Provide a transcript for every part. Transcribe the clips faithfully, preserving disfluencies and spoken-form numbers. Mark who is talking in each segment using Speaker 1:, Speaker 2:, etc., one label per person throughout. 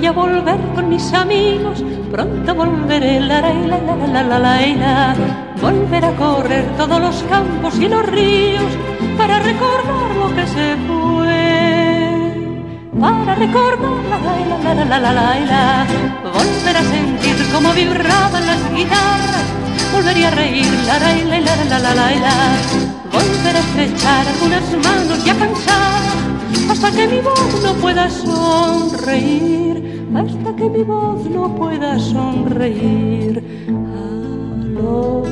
Speaker 1: voy a volver con mis amigos, pronto volveré, la la la la la la la la. Volver a correr todos los campos y los ríos para recordar lo que se fue, para recordar la la la la la la la la. Volver a sentir cómo vibraban las guitarras, volvería a reír, la la la la la la la la. Volver a estrechar algunas manos ya cansadas, hasta que mi voz no pueda sonreír, hasta que mi voz no pueda sonreír. A lo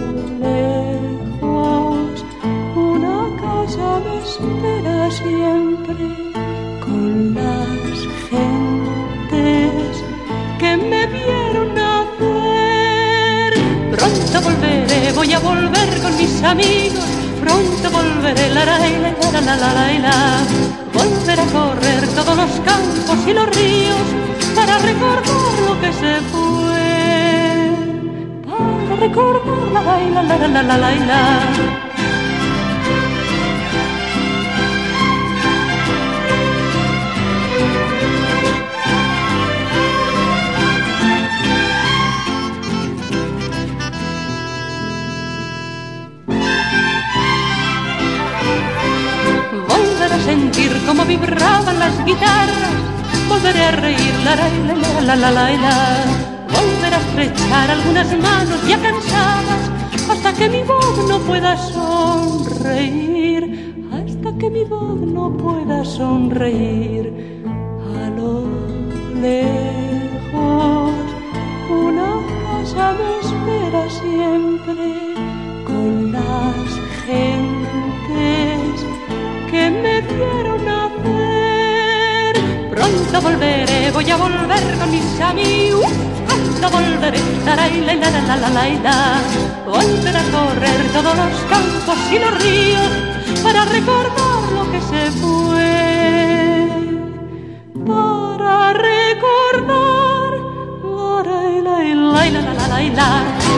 Speaker 1: lejos una casa me espera siempre, con las gentes que me vieron nacer. Pronto volveré, voy a volver con mis amigos, pronto volveré, la la la la la la la la. Volver a correr todos los campos y los ríos para recordar lo que se fue, para recordar la la la la la la la la. Sentir cómo vibraban las guitarras, volveré a reír, la la la la la la la. Volver a estrechar algunas manos ya cansadas, hasta que mi voz no pueda sonreír, hasta que mi voz no pueda sonreír. A lo lejos una casa me espera siempre, con las gentes que me vieron nacer. Pronto volveré, voy a volver con mis amigos, pronto volveré, la la la la la la la la. Volver a correr todos los campos y los ríos para recordar lo que se fue, para recordar la la la la la la la.